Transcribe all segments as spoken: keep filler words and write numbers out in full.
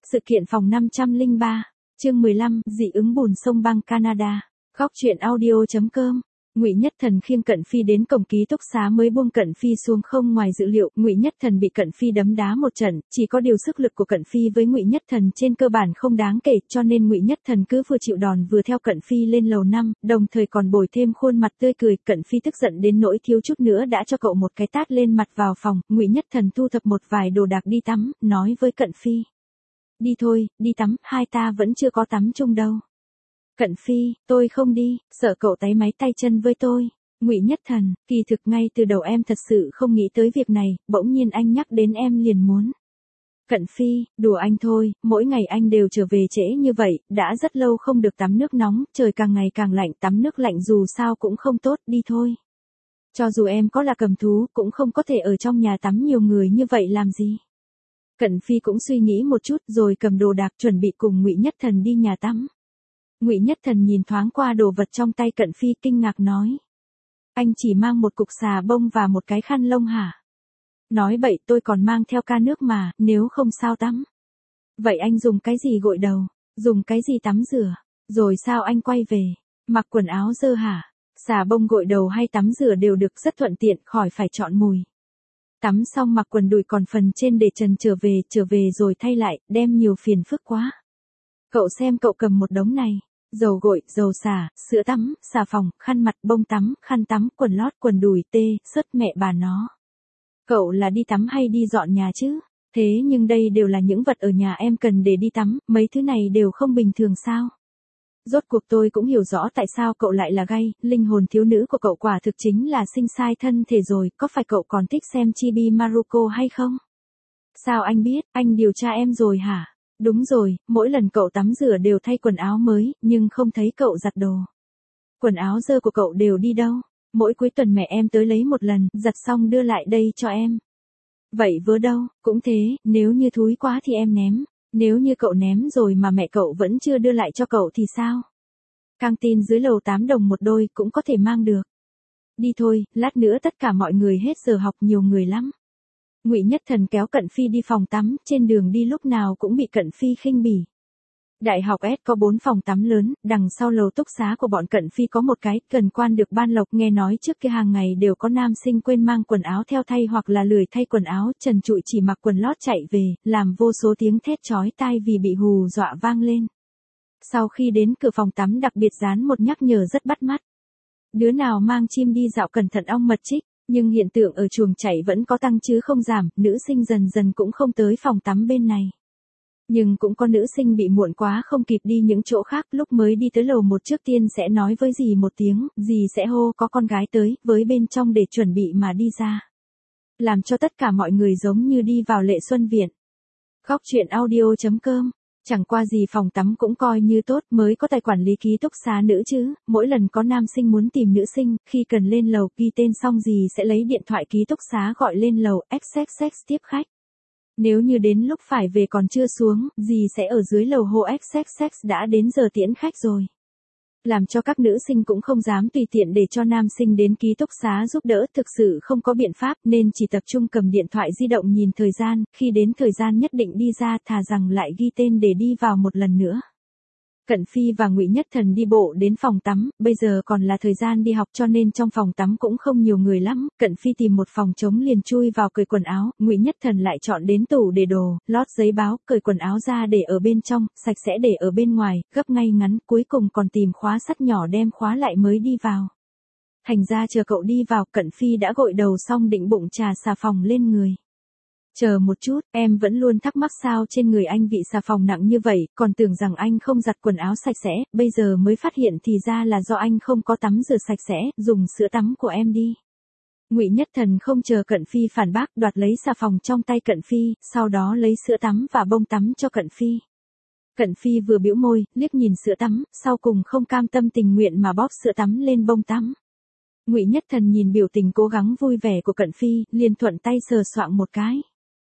Sự kiện phòng năm trăm lẻ ba, chương mười lăm, dị ứng bùn sông băng Canada. Góc truyện audio chấm com. Ngụy Nhất Thần khiêng Cận Phi đến cổng ký túc xá mới buông Cận Phi xuống. Không ngoài dự liệu, Ngụy Nhất Thần bị Cận Phi đấm đá một trận, chỉ có điều sức lực của Cận Phi với Ngụy Nhất Thần trên cơ bản không đáng kể, cho nên Ngụy Nhất Thần cứ vừa chịu đòn vừa theo Cận Phi lên lầu năm, đồng thời còn bồi thêm khuôn mặt tươi cười. Cận Phi tức giận đến nỗi thiếu chút nữa đã cho cậu một cái tát lên mặt. Vào phòng, Ngụy Nhất Thần thu thập một vài đồ đạc đi tắm, nói với Cận Phi: "Đi thôi, đi tắm, hai ta vẫn chưa có tắm chung đâu." Cận Phi: "Tôi không đi, sợ cậu táy máy tay chân với tôi." Ngụy Nhất Thần: "Kỳ thực ngay từ đầu em thật sự không nghĩ tới việc này, bỗng nhiên anh nhắc đến em liền muốn." Cận Phi: "Đùa anh thôi, mỗi ngày anh đều trở về trễ như vậy, đã rất lâu không được tắm nước nóng, trời càng ngày càng lạnh, tắm nước lạnh dù sao cũng không tốt, đi thôi. Cho dù em có là cầm thú, cũng không có thể ở trong nhà tắm nhiều người như vậy làm gì." Cận Phi cũng suy nghĩ một chút rồi cầm đồ đạc chuẩn bị cùng Ngụy Nhất Thần đi nhà tắm. Ngụy Nhất Thần nhìn thoáng qua đồ vật trong tay Cận Phi, kinh ngạc nói: "Anh chỉ mang một cục xà bông và một cái khăn lông hả?" "Nói bậy, tôi còn mang theo ca nước mà, nếu không sao tắm." "Vậy anh dùng cái gì gội đầu? Dùng cái gì tắm rửa? Rồi sao anh quay về? Mặc quần áo dơ hả?" "Xà bông gội đầu hay tắm rửa đều được, rất thuận tiện, khỏi phải chọn mùi. Tắm xong mặc quần đùi còn phần trên để trần trở về, trở về rồi thay lại, đem nhiều phiền phức quá. Cậu xem cậu cầm một đống này. Dầu gội, dầu xả, sữa tắm, xà phòng, khăn mặt, bông tắm, khăn tắm, quần lót, quần đùi, tê, sớt mẹ bà nó. Cậu là đi tắm hay đi dọn nhà chứ? Thế nhưng đây đều là những vật ở nhà em cần để đi tắm, mấy thứ này đều không bình thường sao?" Rốt cuộc tôi cũng hiểu rõ tại sao cậu lại là gay, linh hồn thiếu nữ của cậu quả thực chính là sinh sai thân thể rồi, có phải cậu còn thích xem Chibi Maruko hay không? "Sao anh biết, anh điều tra em rồi hả?" "Đúng rồi, mỗi lần cậu tắm rửa đều thay quần áo mới, nhưng không thấy cậu giặt đồ. Quần áo dơ của cậu đều đi đâu?" "Mỗi cuối tuần mẹ em tới lấy một lần, giặt xong đưa lại đây cho em." "Vậy vớ đâu?" "Cũng thế, nếu như thúi quá thì em ném. Nếu như cậu ném rồi mà mẹ cậu vẫn chưa đưa lại cho cậu thì sao?" "Căng tin dưới lầu tám đồng một đôi, cũng có thể mang được." "Đi thôi, lát nữa tất cả mọi người hết giờ học, nhiều người lắm." Ngụy Nhất Thần kéo Cận Phi đi phòng tắm, trên đường đi lúc nào cũng bị Cận Phi khinh bỉ. Đại học S có bốn phòng tắm lớn, đằng sau lầu túc xá của bọn Cận Phi có một cái, gần quan được ban lộc. Nghe nói trước kia hàng ngày đều có nam sinh quên mang quần áo theo thay hoặc là lười thay quần áo, trần trụi chỉ mặc quần lót chạy về, làm vô số tiếng thét chói tai vì bị hù dọa vang lên. Sau khi đến cửa phòng tắm đặc biệt dán một nhắc nhở rất bắt mắt: "Đứa nào mang chim đi dạo cẩn thận ong mật chích." Nhưng hiện tượng ở chuồng chạy vẫn có tăng chứ không giảm, nữ sinh dần dần cũng không tới phòng tắm bên này. Nhưng cũng có nữ sinh bị muộn quá không kịp đi những chỗ khác, lúc mới đi tới lầu một trước tiên sẽ nói với dì một tiếng, dì sẽ hô có con gái tới, với bên trong để chuẩn bị mà đi ra. Làm cho tất cả mọi người giống như đi vào lệ xuân viện. Góc truyện audio chấm com. Chẳng qua gì phòng tắm cũng coi như tốt, mới có tài quản lý ký túc xá nữ chứ, mỗi lần có nam sinh muốn tìm nữ sinh, khi cần lên lầu ghi tên xong gì sẽ lấy điện thoại ký túc xá gọi lên lầu, xx tiếp khách. Nếu như đến lúc phải về còn chưa xuống, gì sẽ ở dưới lầu hô xx đã đến giờ tiễn khách rồi. Làm cho các nữ sinh cũng không dám tùy tiện để cho nam sinh đến ký túc xá giúp đỡ, thực sự không có biện pháp nên chỉ tập trung cầm điện thoại di động nhìn thời gian, khi đến thời gian nhất định đi ra, thà rằng lại ghi tên để đi vào một lần nữa. Cận Phi và Ngụy Nhất Thần đi bộ đến phòng tắm, bây giờ còn là thời gian đi học cho nên trong phòng tắm cũng không nhiều người lắm. Cận Phi tìm một phòng trống liền chui vào cởi quần áo, Ngụy Nhất Thần lại chọn đến tủ để đồ, lót giấy báo, cởi quần áo ra để ở bên trong, sạch sẽ để ở bên ngoài, gấp ngay ngắn, cuối cùng còn tìm khóa sắt nhỏ đem khóa lại mới đi vào. Thành ra chờ cậu đi vào, Cận Phi đã gội đầu xong định bụng trà xà phòng lên người. "Chờ một chút, em vẫn luôn thắc mắc sao trên người anh vị xà phòng nặng như vậy, còn tưởng rằng anh không giặt quần áo sạch sẽ, bây giờ mới phát hiện thì ra là do anh không có tắm rửa sạch sẽ, dùng sữa tắm của em đi." Ngụy Nhất Thần không chờ Cận Phi phản bác, đoạt lấy xà phòng trong tay Cận Phi, sau đó lấy sữa tắm và bông tắm cho Cận Phi. Cận Phi vừa bĩu môi, liếc nhìn sữa tắm, sau cùng không cam tâm tình nguyện mà bóp sữa tắm lên bông tắm. Ngụy Nhất Thần nhìn biểu tình cố gắng vui vẻ của Cận Phi, liền thuận tay sờ soạng một cái.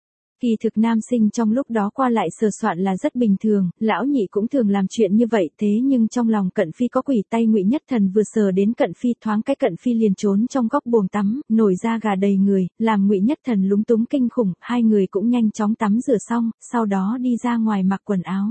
Kỳ thực nam sinh trong lúc đó qua lại sờ soạn là rất bình thường, lão nhị cũng thường làm chuyện như vậy, thế nhưng trong lòng Cận Phi có quỷ, tay Ngụy Nhất Thần vừa sờ đến Cận Phi thoáng cái Cận Phi liền trốn trong góc buồng tắm, nổi da gà đầy người, làm Ngụy Nhất Thần lúng túng kinh khủng, hai người cũng nhanh chóng tắm rửa xong, sau đó đi ra ngoài mặc quần áo.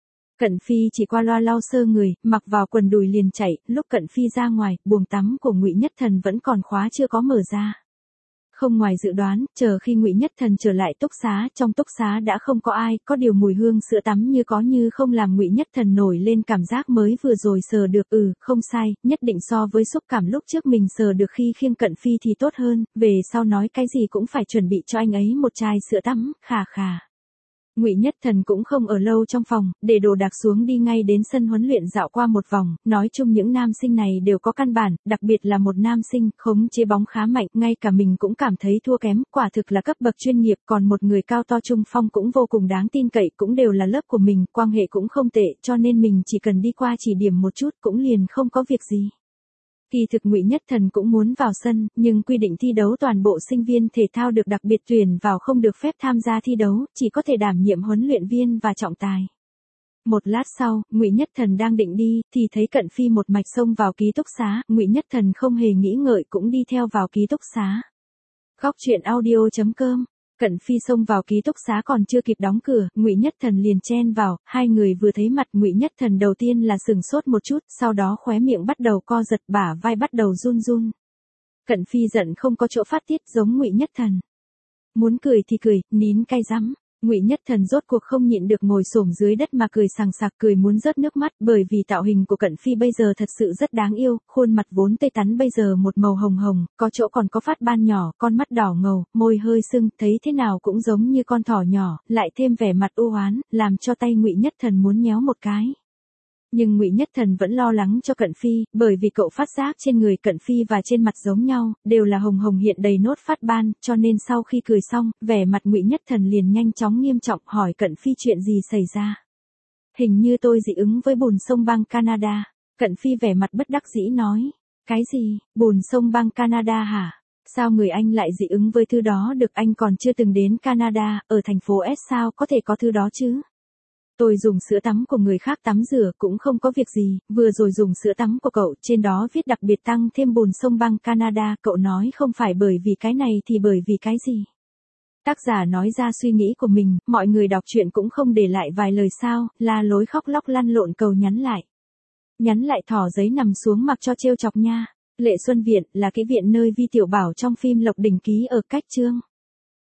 Cận Phi chỉ qua loa lau sơ người, mặc vào quần đùi liền chạy, lúc Cận Phi ra ngoài, buồng tắm của Ngụy Nhất Thần vẫn còn khóa chưa có mở ra. Không ngoài dự đoán, chờ khi Ngụy Nhất Thần trở lại túc xá, trong túc xá đã không có ai, có điều mùi hương sữa tắm như có như không làm Ngụy Nhất Thần nổi lên cảm giác mới vừa rồi sờ được, ừ, không sai, nhất định so với xúc cảm lúc trước mình sờ được khi khiêng Cận Phi thì tốt hơn, về sau nói cái gì cũng phải chuẩn bị cho anh ấy một chai sữa tắm, khà khà. Ngụy Nhất Thần cũng không ở lâu trong phòng, để đồ đạc xuống đi ngay đến sân huấn luyện dạo qua một vòng, nói chung những nam sinh này đều có căn bản, đặc biệt là một nam sinh, khống chế bóng khá mạnh, ngay cả mình cũng cảm thấy thua kém, quả thực là cấp bậc chuyên nghiệp, còn một người cao to trung phong cũng vô cùng đáng tin cậy, cũng đều là lớp của mình, quan hệ cũng không tệ, cho nên mình chỉ cần đi qua chỉ điểm một chút cũng liền không có việc gì. Kỳ thực Ngụy Nhất Thần cũng muốn vào sân, nhưng quy định thi đấu toàn bộ sinh viên thể thao được đặc biệt tuyển vào không được phép tham gia thi đấu, chỉ có thể đảm nhiệm huấn luyện viên và trọng tài. Một lát sau, Ngụy Nhất Thần đang định đi, thì thấy Cận Phi một mạch xông vào ký túc xá, Ngụy Nhất Thần không hề nghĩ ngợi cũng đi theo vào ký túc xá. Góc truyện audio chấm com. Cận Phi xông vào ký túc xá còn chưa kịp đóng cửa, Ngụy Nhất Thần liền chen vào, hai người vừa thấy mặt Ngụy Nhất Thần đầu tiên là sừng sốt một chút, sau đó khóe miệng bắt đầu co giật, bả vai bắt đầu run run. Cận Phi giận không có chỗ phát tiết giống Ngụy Nhất Thần. Muốn cười thì cười, nín cay rắm. Ngụy Nhất Thần rốt cuộc không nhịn được ngồi xổm dưới đất mà cười sằng sặc, cười muốn rớt nước mắt, bởi vì tạo hình của Cận Phi bây giờ thật sự rất đáng yêu, khuôn mặt vốn tươi tắn bây giờ một màu hồng hồng, có chỗ còn có phát ban nhỏ, con mắt đỏ ngầu, môi hơi sưng, thấy thế nào cũng giống như con thỏ nhỏ, lại thêm vẻ mặt u oán, làm cho tay Ngụy Nhất Thần muốn nhéo một cái. Nhưng Ngụy Nhất Thần vẫn lo lắng cho Cận Phi, bởi vì cậu phát giác trên người Cận Phi và trên mặt giống nhau, đều là hồng hồng hiện đầy nốt phát ban, cho nên sau khi cười xong, vẻ mặt Ngụy Nhất Thần liền nhanh chóng nghiêm trọng hỏi Cận Phi chuyện gì xảy ra. Hình như tôi dị ứng với bùn sông băng Canada. Cận Phi vẻ mặt bất đắc dĩ nói. Cái gì, bùn sông băng Canada hả? Sao người anh lại dị ứng với thứ đó được, anh còn chưa từng đến Canada, ở thành phố S sao có thể có thứ đó chứ? Tôi dùng sữa tắm của người khác tắm rửa cũng không có việc gì, vừa rồi dùng sữa tắm của cậu, trên đó viết đặc biệt tăng thêm bùn sông băng Canada, cậu nói không phải bởi vì cái này thì bởi vì cái gì? Tác giả nói ra suy nghĩ của mình, mọi người đọc truyện cũng không để lại vài lời sao, la lối khóc lóc lăn lộn cầu nhắn lại. Nhắn lại thỏ giấy nằm xuống mặc cho trêu chọc nha. Lệ Xuân Viện là cái viện nơi Vi Tiểu Bảo trong phim Lộc Đỉnh ký ở Cách Chương.